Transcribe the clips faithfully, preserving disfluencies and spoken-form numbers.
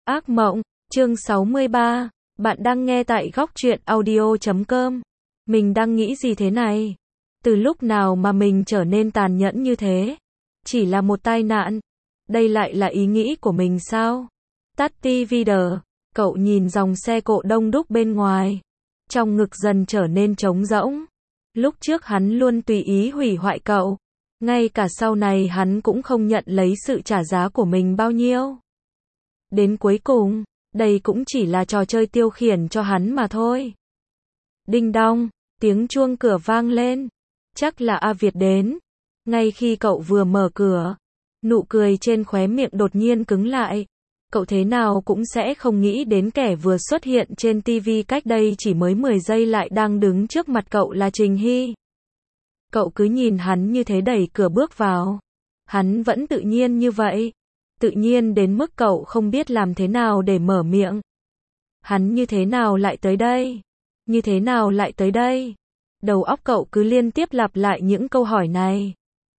Ác mộng, chương sáu mươi ba, bạn đang nghe tại góc truyện audio chấm com. Mình đang nghĩ gì thế này? Từ lúc nào mà mình trở nên tàn nhẫn như thế? Chỉ là một tai nạn. Đây lại là ý nghĩ của mình sao? Tắt tivi đờ, cậu nhìn dòng xe cộ đông đúc bên ngoài. Trong ngực dần trở nên trống rỗng. Lúc trước hắn luôn tùy ý hủy hoại cậu. Ngay cả sau này hắn cũng không nhận lấy sự trả giá của mình bao nhiêu. Đến cuối cùng, đây cũng chỉ là trò chơi tiêu khiển cho hắn mà thôi. Đinh đong, tiếng chuông cửa vang lên. Chắc là A Việt đến. Ngay khi cậu vừa mở cửa, nụ cười trên khóe miệng đột nhiên cứng lại. Cậu thế nào cũng sẽ không nghĩ đến kẻ vừa xuất hiện trên tivi cách đây chỉ mới mười giây lại đang đứng trước mặt cậu là Trình Hy. Cậu cứ nhìn hắn như thế đẩy cửa bước vào. Hắn vẫn tự nhiên như vậy. Tự nhiên đến mức cậu không biết làm thế nào để mở miệng. Hắn như thế nào lại tới đây? Như thế nào lại tới đây? Đầu óc cậu cứ liên tiếp lặp lại những câu hỏi này.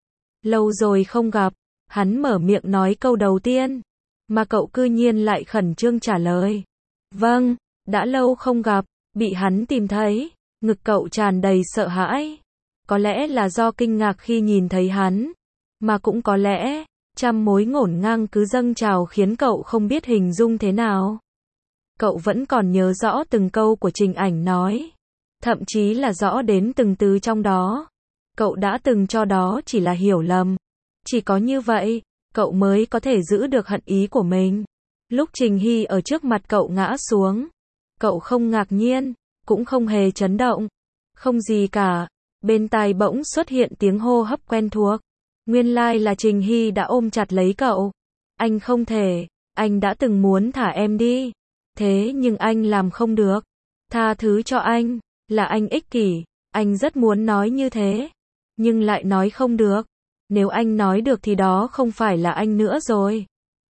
Lâu rồi không gặp, hắn mở miệng nói câu đầu tiên, mà cậu cư nhiên lại khẩn trương trả lời. Vâng, đã lâu không gặp, bị hắn tìm thấy, ngực cậu tràn đầy sợ hãi. Có lẽ là do kinh ngạc khi nhìn thấy hắn, mà cũng có lẽ, trăm mối ngổn ngang cứ dâng trào khiến cậu không biết hình dung thế nào. Cậu vẫn còn nhớ rõ từng câu của Trình Ảnh nói, thậm chí là rõ đến từng từ trong đó. Cậu đã từng cho đó chỉ là hiểu lầm. Chỉ có như vậy, cậu mới có thể giữ được hận ý của mình. Lúc Trình Hy ở trước mặt cậu ngã xuống, cậu không ngạc nhiên, cũng không hề chấn động. Không gì cả, bên tai bỗng xuất hiện tiếng hô hấp quen thuộc. Nguyên lai là Trình Hy đã ôm chặt lấy cậu. Anh không thể, anh đã từng muốn thả em đi. Thế nhưng anh làm không được. Tha thứ cho anh, là anh ích kỷ. Anh rất muốn nói như thế, nhưng lại nói không được. Nếu anh nói được thì đó không phải là anh nữa rồi.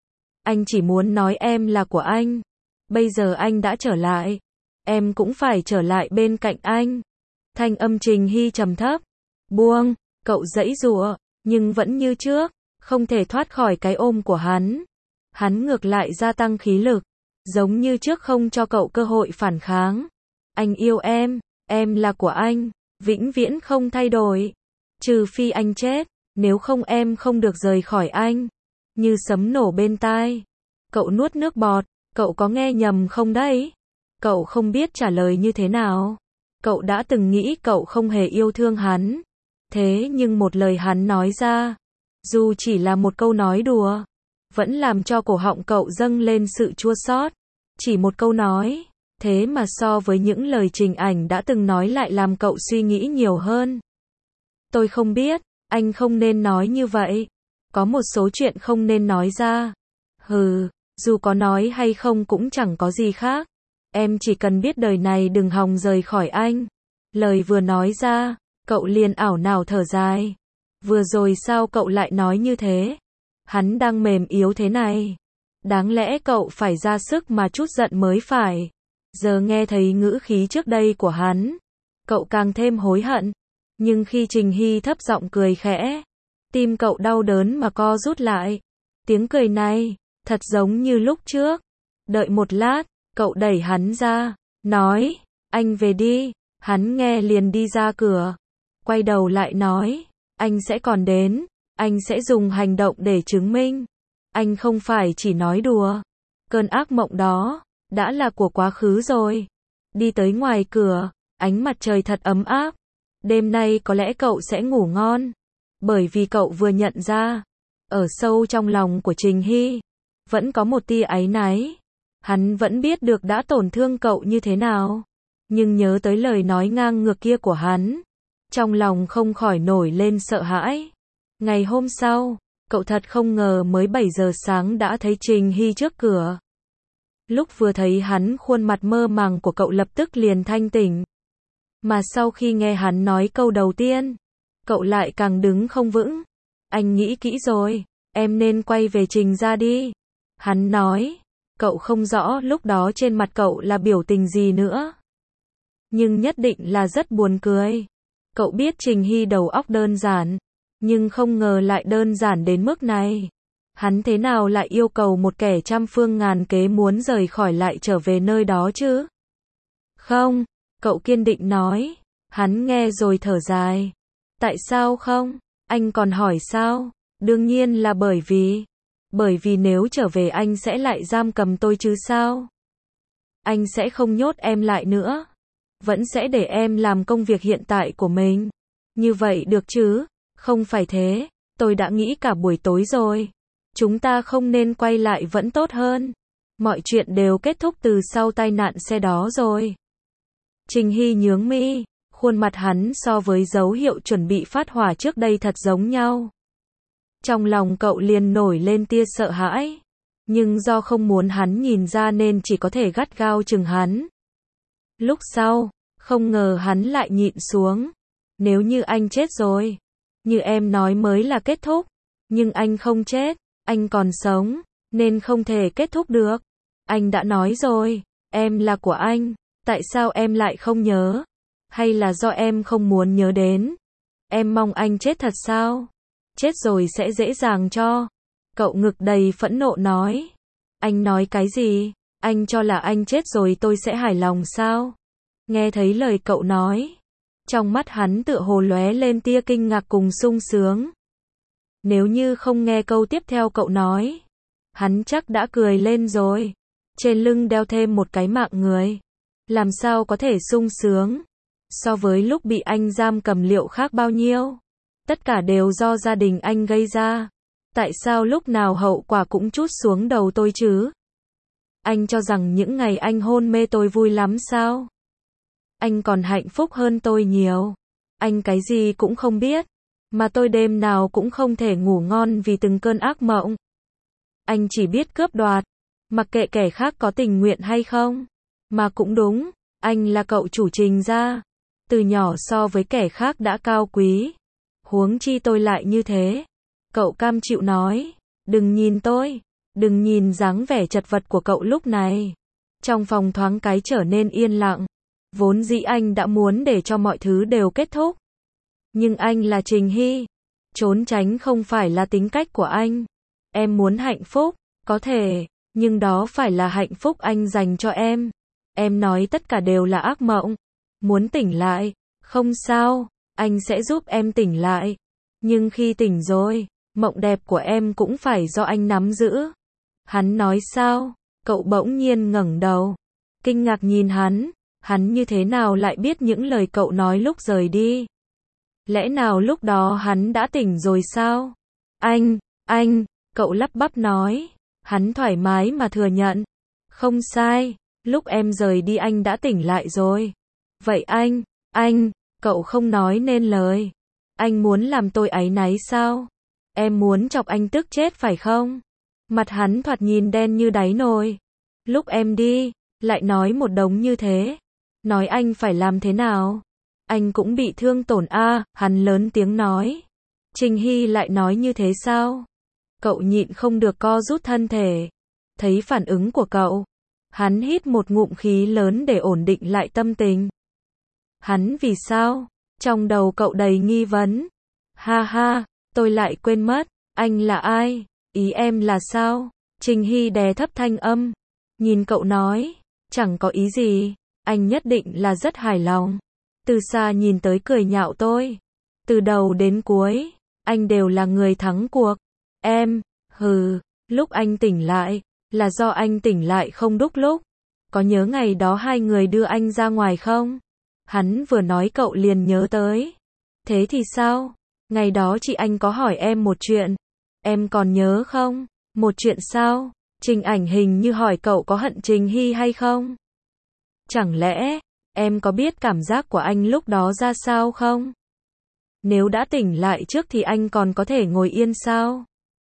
Anh chỉ muốn nói em là của anh. Bây giờ anh đã trở lại. Em cũng phải trở lại bên cạnh anh. Thanh âm Trình Hy trầm thấp. Buông, cậu giãy giụa, nhưng vẫn như trước, không thể thoát khỏi cái ôm của hắn. Hắn ngược lại gia tăng khí lực, giống như trước không cho cậu cơ hội phản kháng. Anh yêu em, em là của anh, vĩnh viễn không thay đổi. Trừ phi anh chết, nếu không em không được rời khỏi anh. Như sấm nổ bên tai. Cậu nuốt nước bọt, cậu có nghe nhầm không đấy? Cậu không biết trả lời như thế nào. Cậu đã từng nghĩ cậu không hề yêu thương hắn. Thế nhưng một lời hắn nói ra, dù chỉ là một câu nói đùa, vẫn làm cho cổ họng cậu dâng lên sự chua xót. Chỉ một câu nói, thế mà so với những lời Trình Ảnh đã từng nói lại làm cậu suy nghĩ nhiều hơn. Tôi không biết, anh không nên nói như vậy. Có một số chuyện không nên nói ra. Hừ, dù có nói hay không cũng chẳng có gì khác. Em chỉ cần biết đời này đừng hòng rời khỏi anh. Lời vừa nói ra, cậu liền ảo não thở dài. Vừa rồi sao cậu lại nói như thế? Hắn đang mềm yếu thế này. Đáng lẽ cậu phải ra sức mà chút giận mới phải. Giờ nghe thấy ngữ khí trước đây của hắn, cậu càng thêm hối hận. Nhưng khi Trình Hy thấp giọng cười khẽ, tim cậu đau đớn mà co rút lại. Tiếng cười này, thật giống như lúc trước. Đợi một lát, cậu đẩy hắn ra, nói, anh về đi. Hắn nghe liền đi ra cửa. Quay đầu lại nói, anh sẽ còn đến, anh sẽ dùng hành động để chứng minh. Anh không phải chỉ nói đùa. Cơn ác mộng đó, đã là của quá khứ rồi. Đi tới ngoài cửa, ánh mặt trời thật ấm áp. Đêm nay có lẽ cậu sẽ ngủ ngon. Bởi vì cậu vừa nhận ra, ở sâu trong lòng của Trình Hy, vẫn có một tia áy náy. Hắn vẫn biết được đã tổn thương cậu như thế nào. Nhưng nhớ tới lời nói ngang ngược kia của hắn, trong lòng không khỏi nổi lên sợ hãi. Ngày hôm sau, cậu thật không ngờ mới bảy giờ sáng đã thấy Trình Hy trước cửa. Lúc vừa thấy hắn, khuôn mặt mơ màng của cậu lập tức liền thanh tỉnh. Mà sau khi nghe hắn nói câu đầu tiên, cậu lại càng đứng không vững. Anh nghĩ kỹ rồi, em nên quay về Trình ra đi. Hắn nói, cậu không rõ lúc đó trên mặt cậu là biểu tình gì nữa. Nhưng nhất định là rất buồn cười. Cậu biết Trình Hy đầu óc đơn giản, nhưng không ngờ lại đơn giản đến mức này. Hắn thế nào lại yêu cầu một kẻ trăm phương ngàn kế muốn rời khỏi lại trở về nơi đó chứ? Không, cậu kiên định nói. Hắn nghe rồi thở dài. Tại sao không? Anh còn hỏi sao? Đương nhiên là bởi vì... Bởi vì nếu trở về anh sẽ lại giam cầm tôi chứ sao? Anh sẽ không nhốt em lại nữa. Vẫn sẽ để em làm công việc hiện tại của mình. Như vậy được chứ? Không phải thế. Tôi đã nghĩ cả buổi tối rồi. Chúng ta không nên quay lại vẫn tốt hơn. Mọi chuyện đều kết thúc từ sau tai nạn xe đó rồi. Trình Hy nhướng mi. Khuôn mặt hắn so với dấu hiệu chuẩn bị phát hỏa trước đây thật giống nhau. Trong lòng cậu liền nổi lên tia sợ hãi. Nhưng do không muốn hắn nhìn ra nên chỉ có thể gắt gao chừng hắn. Lúc sau, không ngờ hắn lại nhịn xuống. Nếu như anh chết rồi, như em nói mới là kết thúc. Nhưng anh không chết, anh còn sống, nên không thể kết thúc được. Anh đã nói rồi, em là của anh, tại sao em lại không nhớ? Hay là do em không muốn nhớ đến? Em mong anh chết thật sao? Chết rồi sẽ dễ dàng cho. Cậu ngực đầy phẫn nộ nói. Anh nói cái gì? Anh cho là anh chết rồi tôi sẽ hài lòng sao? Nghe thấy lời cậu nói, trong mắt hắn tựa hồ lóe lên tia kinh ngạc cùng sung sướng. Nếu như không nghe câu tiếp theo cậu nói, hắn chắc đã cười lên rồi. Trên lưng đeo thêm một cái mạng người. Làm sao có thể sung sướng? So với lúc bị anh giam cầm liệu khác bao nhiêu? Tất cả đều do gia đình anh gây ra. Tại sao lúc nào hậu quả cũng trút xuống đầu tôi chứ? Anh cho rằng những ngày anh hôn mê tôi vui lắm sao? Anh còn hạnh phúc hơn tôi nhiều. Anh cái gì cũng không biết. Mà tôi đêm nào cũng không thể ngủ ngon vì từng cơn ác mộng. Anh chỉ biết cướp đoạt. Mặc kệ kẻ khác có tình nguyện hay không. Mà cũng đúng, anh là cậu chủ Trình gia. Từ nhỏ so với kẻ khác đã cao quý. Huống chi tôi lại như thế. Cậu cam chịu nói. Đừng nhìn tôi. Đừng nhìn dáng vẻ chật vật của cậu lúc này. Trong phòng thoáng cái trở nên yên lặng. Vốn dĩ anh đã muốn để cho mọi thứ đều kết thúc. Nhưng anh là Trình Hy. Trốn tránh không phải là tính cách của anh. Em muốn hạnh phúc, có thể, nhưng đó phải là hạnh phúc anh dành cho em. Em nói tất cả đều là ác mộng. Muốn tỉnh lại, không sao, anh sẽ giúp em tỉnh lại. Nhưng khi tỉnh rồi, mộng đẹp của em cũng phải do anh nắm giữ. Hắn nói sao? Cậu bỗng nhiên ngẩng đầu. Kinh ngạc nhìn hắn. Hắn như thế nào lại biết những lời cậu nói lúc rời đi? Lẽ nào lúc đó hắn đã tỉnh rồi sao? Anh, anh, cậu lắp bắp nói. Hắn thoải mái mà thừa nhận. Không sai, lúc em rời đi anh đã tỉnh lại rồi. Vậy anh, anh, cậu không nói nên lời. Anh muốn làm tôi áy náy sao? Em muốn chọc anh tức chết phải không? Mặt hắn thoạt nhìn đen như đáy nồi. Lúc em đi, lại nói một đống như thế. Nói anh phải làm thế nào? Anh cũng bị thương tổn a, à, hắn lớn tiếng nói. Trình Hy lại nói như thế sao? Cậu nhịn không được co rút thân thể. Thấy phản ứng của cậu, hắn hít một ngụm khí lớn để ổn định lại tâm tình. Hắn vì sao? Trong đầu cậu đầy nghi vấn. Ha ha, tôi lại quên mất, anh là ai? Ý em là sao? Trình Hy đè thấp thanh âm. Nhìn cậu nói, chẳng có ý gì, anh nhất định là rất hài lòng. Từ xa nhìn tới cười nhạo tôi. Từ đầu đến cuối, anh đều là người thắng cuộc. Em, hừ, lúc anh tỉnh lại, là do anh tỉnh lại không đúng lúc. Có nhớ ngày đó hai người đưa anh ra ngoài không? Hắn vừa nói cậu liền nhớ tới. Thế thì sao? Ngày đó chị anh có hỏi em một chuyện. Em còn nhớ không? Một chuyện sao? Trình Ảnh hình như hỏi cậu có hận Trình Hy hay không? Chẳng lẽ, em có biết cảm giác của anh lúc đó ra sao không? Nếu đã tỉnh lại trước thì anh còn có thể ngồi yên sao?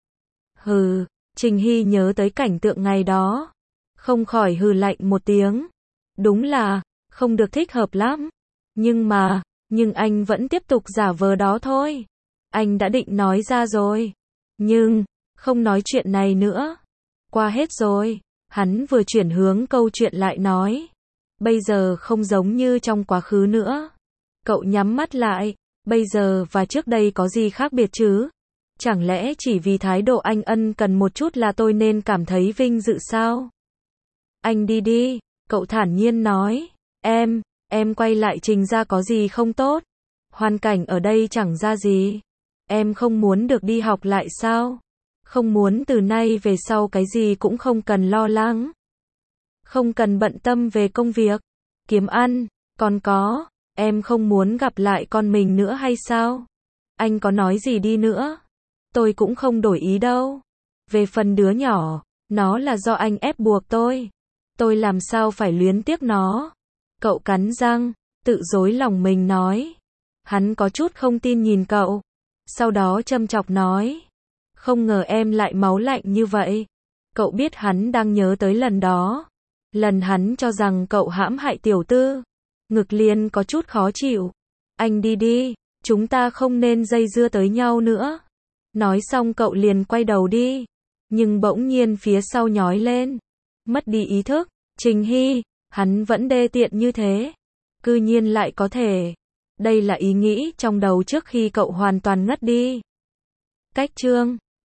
Hừ, Trình Hy nhớ tới cảnh tượng ngày đó. Không khỏi hừ lạnh một tiếng. Đúng là, không được thích hợp lắm. Nhưng mà, nhưng anh vẫn tiếp tục giả vờ đó thôi. Anh đã định nói ra rồi. Nhưng, không nói chuyện này nữa. Qua hết rồi. Hắn vừa chuyển hướng câu chuyện lại nói. Bây giờ không giống như trong quá khứ nữa. Cậu nhắm mắt lại. Bây giờ và trước đây có gì khác biệt chứ? Chẳng lẽ chỉ vì thái độ anh ân cần một chút là tôi nên cảm thấy vinh dự sao? Anh đi đi, cậu thản nhiên nói. Em, em quay lại Trình ra có gì không tốt? Hoàn cảnh ở đây chẳng ra gì. Em không muốn được đi học lại sao? Không muốn từ nay về sau cái gì cũng không cần lo lắng. Không cần bận tâm về công việc, kiếm ăn, còn có, em không muốn gặp lại con mình nữa hay sao? Anh có nói gì đi nữa, tôi cũng không đổi ý đâu. Về phần đứa nhỏ, nó là do anh ép buộc tôi. Tôi làm sao phải luyến tiếc nó. Cậu cắn răng, tự dối lòng mình nói. Hắn có chút không tin nhìn cậu. Sau đó châm chọc nói. Không ngờ em lại máu lạnh như vậy. Cậu biết hắn đang nhớ tới lần đó. Lần hắn cho rằng cậu hãm hại tiểu tư. Ngực liền có chút khó chịu. Anh đi đi, chúng ta không nên dây dưa tới nhau nữa. Nói xong cậu liền quay đầu đi. Nhưng bỗng nhiên phía sau nhói lên. Mất đi ý thức. Trình Hy, hắn vẫn đê tiện như thế. Cư nhiên lại có thể. Đây là ý nghĩ trong đầu trước khi cậu hoàn toàn ngất đi. Cách chương